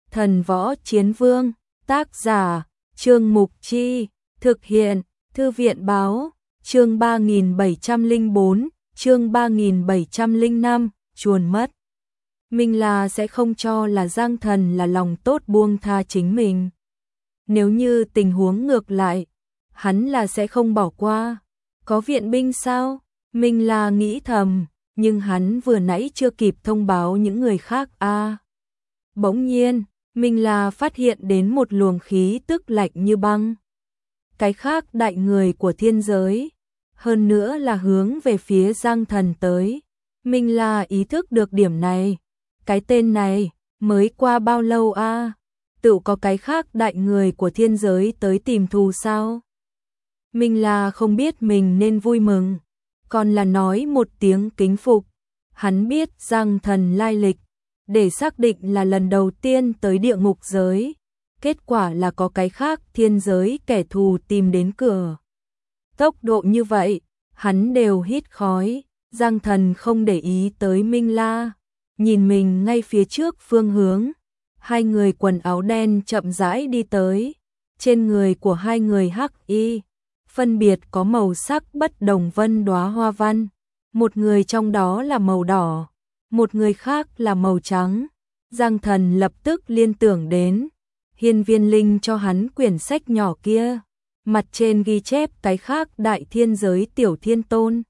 Thần Võ Chiến Vương, tác giả, Trương Mục Chi, thực hiện, Thư viện báo, chương 3704, chương 3705, chuồn mất. Minh La sẽ không cho là Giang Thần là lòng tốt buông tha chính mình. Nếu như tình huống ngược lại, hắn là sẽ không bỏ qua. Có viện binh sao? Minh La nghĩ thầm, nhưng hắn vừa nãy chưa kịp thông báo những người khác a. Bỗng nhiên, Minh La phát hiện đến một luồng khí tức lạnh như băng. Cái khác đại người của thiên giới, hơn nữa là hướng về phía Giang Thần tới. Minh La ý thức được điểm này. Cái tên này, mới qua bao lâu a? Tự có cái khác đại người của thiên giới tới tìm thù sao? Minh La không biết mình nên vui mừng, còn là nói một tiếng kính phục. Hắn biết Giang Thần lai lịch, để xác định là lần đầu tiên tới địa ngục giới. Kết quả là có cái khác thiên giới kẻ thù tìm đến cửa. Tốc độ như vậy, hắn đều hít khói. Giang Thần không để ý tới Minh La, nhìn mình ngay phía trước phương hướng. Hai người quần áo đen chậm rãi đi tới. Trên người của hai người hắc y, phân biệt có màu sắc bất đồng vân đóa hoa văn. Một người trong đó là màu đỏ, một người khác là màu trắng. Giang Thần lập tức liên tưởng đến Hiên Viên Linh cho hắn quyển sách nhỏ kia, mặt trên ghi chép cái khác đại thiên giới tiểu thiên tôn.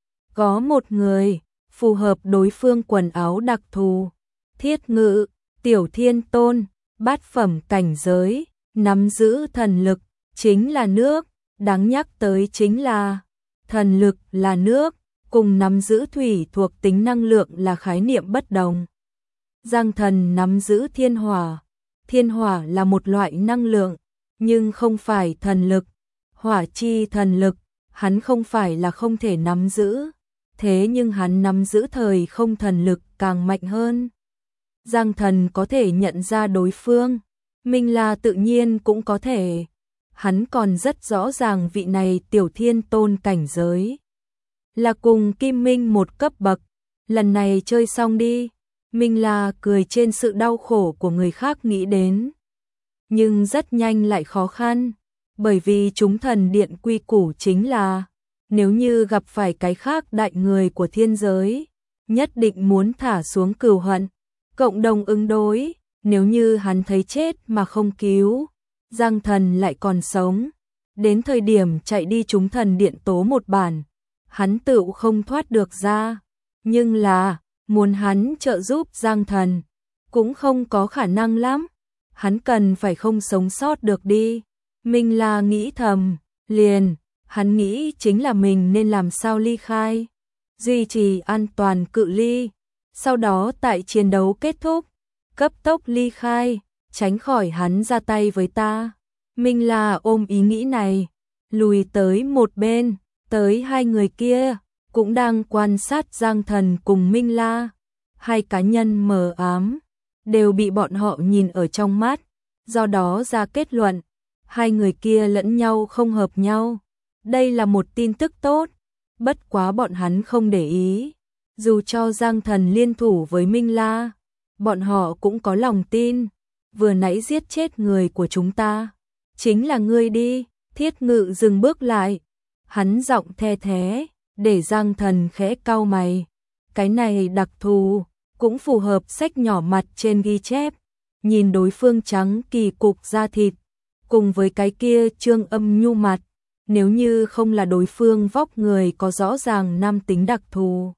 Có một người phù hợp đối phương quần áo đặc thù, Thiết Ngự, tiểu thiên tôn, bát phẩm cảnh giới, nắm giữ thần lực, chính là nước. Đáng nhắc tới chính là thần lực là nước, cùng nắm giữ thủy thuộc tính năng lượng là khái niệm bất đồng. Giang Thần nắm giữ thiên hỏa. Thiên hỏa là một loại năng lượng, nhưng không phải thần lực. Hỏa chi thần lực, hắn không phải là không thể nắm giữ, thế nhưng hắn nắm giữ thời không thần lực càng mạnh hơn. Giang Thần có thể nhận ra đối phương, Minh La tự nhiên cũng có thể. Hắn còn rất rõ ràng vị này tiểu thiên tôn cảnh giới là cùng Kim Minh một cấp bậc. Lần này chơi xong đi. Minh La cười trên sự đau khổ của người khác nghĩ đến, nhưng rất nhanh lại khó khăn, bởi vì chúng thần điện quy củ chính là nếu như gặp phải cái khác đại người của thiên giới, nhất định muốn thả xuống cừu hận, cộng đồng ứng đối. Nếu như hắn thấy chết mà không cứu, Giang Thần lại còn sống, đến thời điểm chạy đi chúng thần điện tố một bản, hắn tự không thoát được ra. Nhưng là muốn hắn trợ giúp Giang Thần cũng không có khả năng lắm, hắn cần phải không sống sót được đi. Minh La nghĩ thầm, liền, hắn nghĩ chính là mình nên làm sao ly khai, duy trì an toàn cự ly, sau đó tại chiến đấu kết thúc, cấp tốc ly khai, tránh khỏi hắn ra tay với ta. Minh La ôm ý nghĩ này, lùi tới một bên, tới hai người kia cũng đang quan sát Giang Thần cùng Minh La. Hai cá nhân mờ ám, đều bị bọn họ nhìn ở trong mắt, do đó ra kết luận, hai người kia lẫn nhau không hợp nhau. Đây là một tin tức tốt, bất quá bọn hắn không để ý. Dù cho Giang Thần liên thủ với Minh La, bọn họ cũng có lòng tin, vừa nãy giết chết người của chúng ta, chính là ngươi đi. Thiết Ngự dừng bước lại, hắn giọng the thé, để Giang Thần khẽ cau mày. Cái này đặc thù, cũng phù hợp sách nhỏ mặt trên ghi chép. Nhìn đối phương trắng kỳ cục da thịt, cùng với cái kia trương âm nhu mặt, nếu như không là đối phương vóc người có rõ ràng nam tính đặc thù,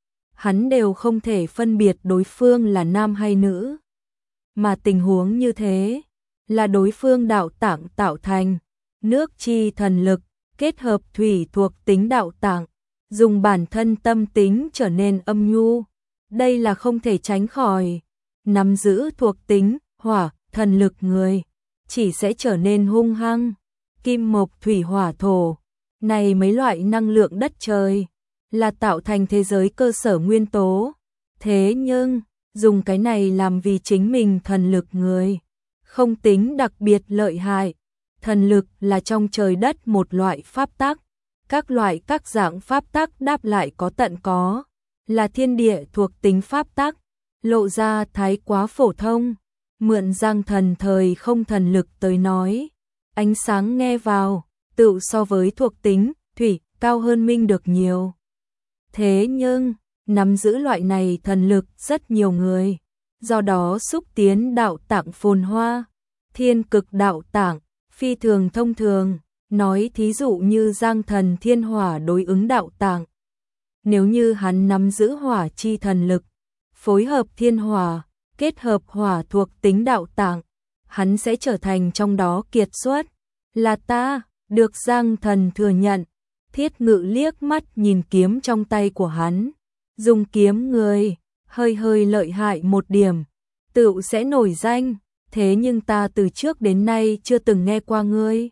hắn đều không thể phân biệt đối phương là nam hay nữ. Mà tình huống như thế, là đối phương đạo tạng tạo thành, nước chi thần lực, kết hợp thủy thuộc tính đạo tạng, dùng bản thân tâm tính trở nên âm nhu. Đây là không thể tránh khỏi. Nắm giữ thuộc tính hỏa, thần lực người, chỉ sẽ trở nên hung hăng. Kim mộc thủy hỏa thổ, này mấy loại năng lượng đất trời, là tạo thành thế giới cơ sở nguyên tố. Thế nhưng, dùng cái này làm vì chính mình thần lực người, không tính đặc biệt lợi hại. Thần lực là trong trời đất một loại pháp tắc, các loại các dạng pháp tắc đáp lại có tận có, là thiên địa thuộc tính pháp tắc, lộ ra thái quá phổ thông. mượn Giang Thần thời không thần lực tới nói. Ánh sáng nghe vào, tự so với thuộc tính, thủy, cao hơn minh được nhiều. Thế nhưng, nắm giữ loại này thần lực rất nhiều người, do đó xúc tiến đạo tạng phồn hoa, thiên cực đạo tạng, phi thường thông thường, nói thí dụ như Giang Thần thiên hỏa đối ứng đạo tạng. Nếu như hắn nắm giữ hỏa chi thần lực, phối hợp thiên hỏa, kết hợp hỏa thuộc tính đạo tạng, hắn sẽ trở thành trong đó kiệt xuất. Là ta, được Giang Thần thừa nhận. Thiết Ngự liếc mắt nhìn kiếm trong tay của hắn, dùng kiếm người, hơi hơi lợi hại một điểm, tựu sẽ nổi danh, thế nhưng ta từ trước đến nay chưa từng nghe qua ngươi.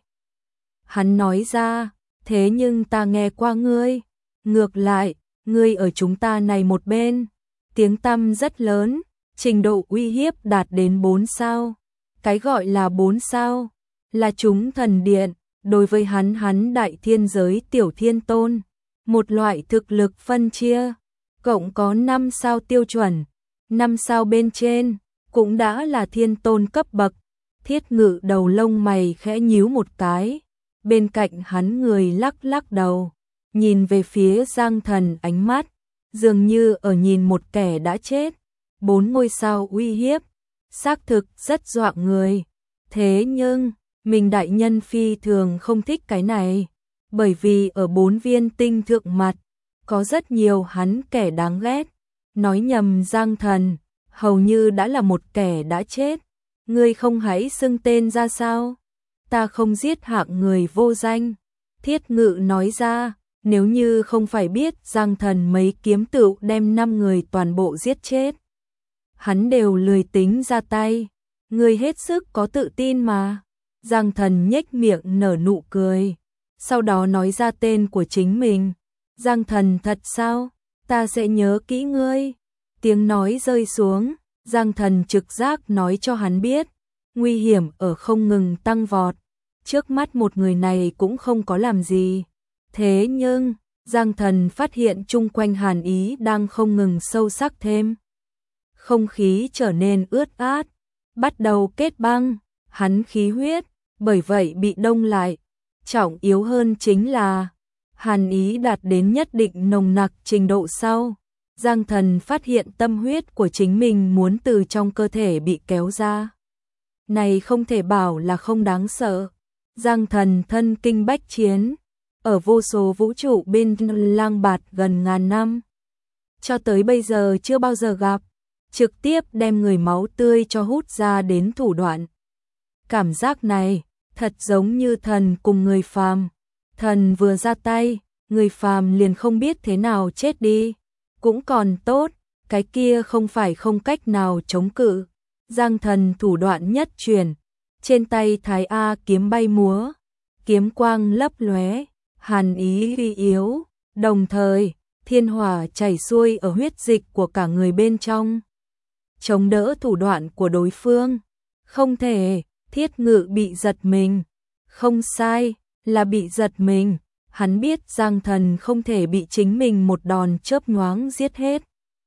Hắn nói ra, thế nhưng ta nghe qua ngươi, ngược lại, ngươi ở chúng ta này một bên, tiếng tăm rất lớn, trình độ uy hiếp đạt đến 4 sao. Cái gọi là 4 sao, là chúng thần điện, đối với hắn đại thiên giới tiểu thiên tôn, một loại thực lực phân chia, cộng có 5 sao tiêu chuẩn, 5 sao bên trên, cũng đã là thiên tôn cấp bậc. Thiết Ngự đầu lông mày khẽ nhíu một cái, bên cạnh hắn người lắc lắc đầu, nhìn về phía Giang Thần, ánh mắt dường như ở nhìn một kẻ đã chết. 4 ngôi sao uy hiếp, xác thực rất dọa người. Thế nhưng, mình đại nhân phi thường không thích cái này, bởi vì ở 4 viên tinh thượng mặt, có rất nhiều hắn kẻ đáng ghét. Nói nhầm Giang Thần, hầu như đã là một kẻ đã chết. Ngươi không hãy xưng tên ra sao? Ta không giết hạng người vô danh. Thiết Ngự nói ra, nếu như không phải biết Giang Thần mấy kiếm tựu đem 5 người toàn bộ giết chết, hắn đều lười tính ra tay. Ngươi hết sức có tự tin mà. Giang Thần nhếch miệng nở nụ cười, sau đó nói ra tên của chính mình. Giang Thần thật sao? Ta sẽ nhớ kỹ ngươi. Tiếng nói rơi xuống, Giang Thần trực giác nói cho hắn biết, nguy hiểm ở không ngừng tăng vọt. Trước mắt một người này cũng không có làm gì. Thế nhưng, Giang Thần phát hiện chung quanh hàn ý đang không ngừng sâu sắc thêm. Không khí trở nên ướt át, bắt đầu kết băng, hắn khí huyết, bởi vậy bị đông lại. Trọng yếu hơn chính là, hàn ý đạt đến nhất định nồng nặc trình độ sau. Giang Thần phát hiện tâm huyết của chính mình muốn từ trong cơ thể bị kéo ra. Này không thể bảo là không đáng sợ. Giang Thần thân kinh bách chiến, ở vô số vũ trụ bên lang bạt gần ngàn năm. Cho tới bây giờ chưa bao giờ gặp, trực tiếp đem người máu tươi cho hút ra đến thủ đoạn. Cảm giác này, thật giống như thần cùng người phàm. Thần vừa ra tay, người phàm liền không biết thế nào chết đi. Cũng còn tốt, cái kia không phải không cách nào chống cự. Giang Thần thủ đoạn nhất truyền, trên tay Thái A kiếm bay múa, kiếm quang lấp lóe, hàn ý uy yếu, đồng thời, thiên hỏa chảy xuôi ở huyết dịch của cả người bên trong. Chống đỡ thủ đoạn của đối phương. Không thể, Thiết Ngự bị giật mình. Không sai, là bị giật mình. Hắn biết Giang Thần không thể bị chính mình một đòn chớp nhoáng giết hết.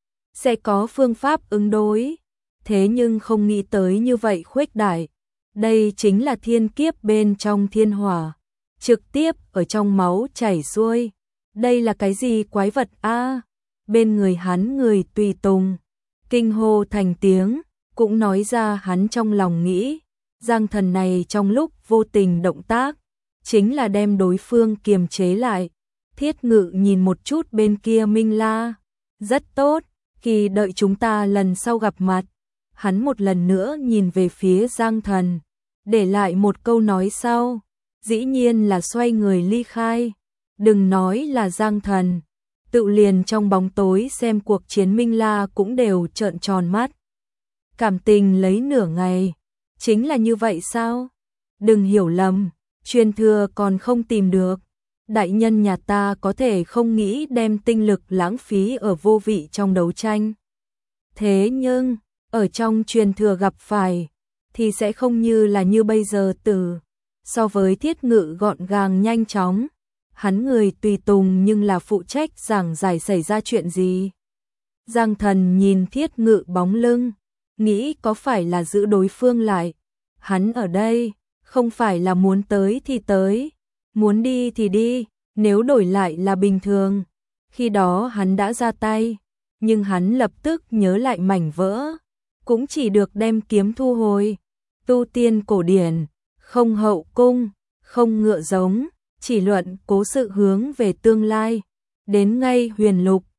Sẽ có phương pháp ứng đối. Thế nhưng không nghĩ tới như vậy khuếch đại. Đây chính là thiên kiếp bên trong thiên hỏa. Trực tiếp ở trong máu chảy xuôi. Đây là cái gì quái vật a? Bên người hắn người tùy tùng kinh hô thành tiếng, cũng nói ra hắn trong lòng nghĩ. Giang Thần này trong lúc vô tình động tác, chính là đem đối phương kiềm chế lại. Thiết Ngự nhìn một chút bên kia Minh La. Rất tốt, khi đợi chúng ta lần sau gặp mặt. Hắn một lần nữa nhìn về phía Giang Thần, để lại một câu nói sau. Dĩ nhiên là xoay người ly khai. Đừng nói là Giang Thần, tự liền trong bóng tối xem cuộc chiến Minh La cũng đều trợn tròn mắt. Cảm tình lấy nửa ngày, chính là như vậy sao? Đừng hiểu lầm, truyền thừa còn không tìm được. Đại nhân nhà ta có thể không nghĩ đem tinh lực lãng phí ở vô vị trong đấu tranh. Thế nhưng, ở trong truyền thừa gặp phải, thì sẽ không như là như bây giờ từ. So với Thiết Ngự gọn gàng nhanh chóng, hắn người tùy tùng nhưng là phụ trách giảng giải xảy ra chuyện gì. Giang Thần nhìn Thiết Ngự bóng lưng, nghĩ có phải là giữ đối phương lại. Hắn ở đây, không phải là muốn tới thì tới, muốn đi thì đi, nếu đổi lại là bình thường. Khi đó hắn đã ra tay, nhưng hắn lập tức nhớ lại mảnh vỡ, cũng chỉ được đem kiếm thu hồi. Tu tiên cổ điển, không hậu cung, không ngựa giống, chỉ luận cố sự hướng về tương lai. Đến ngay huyền lục,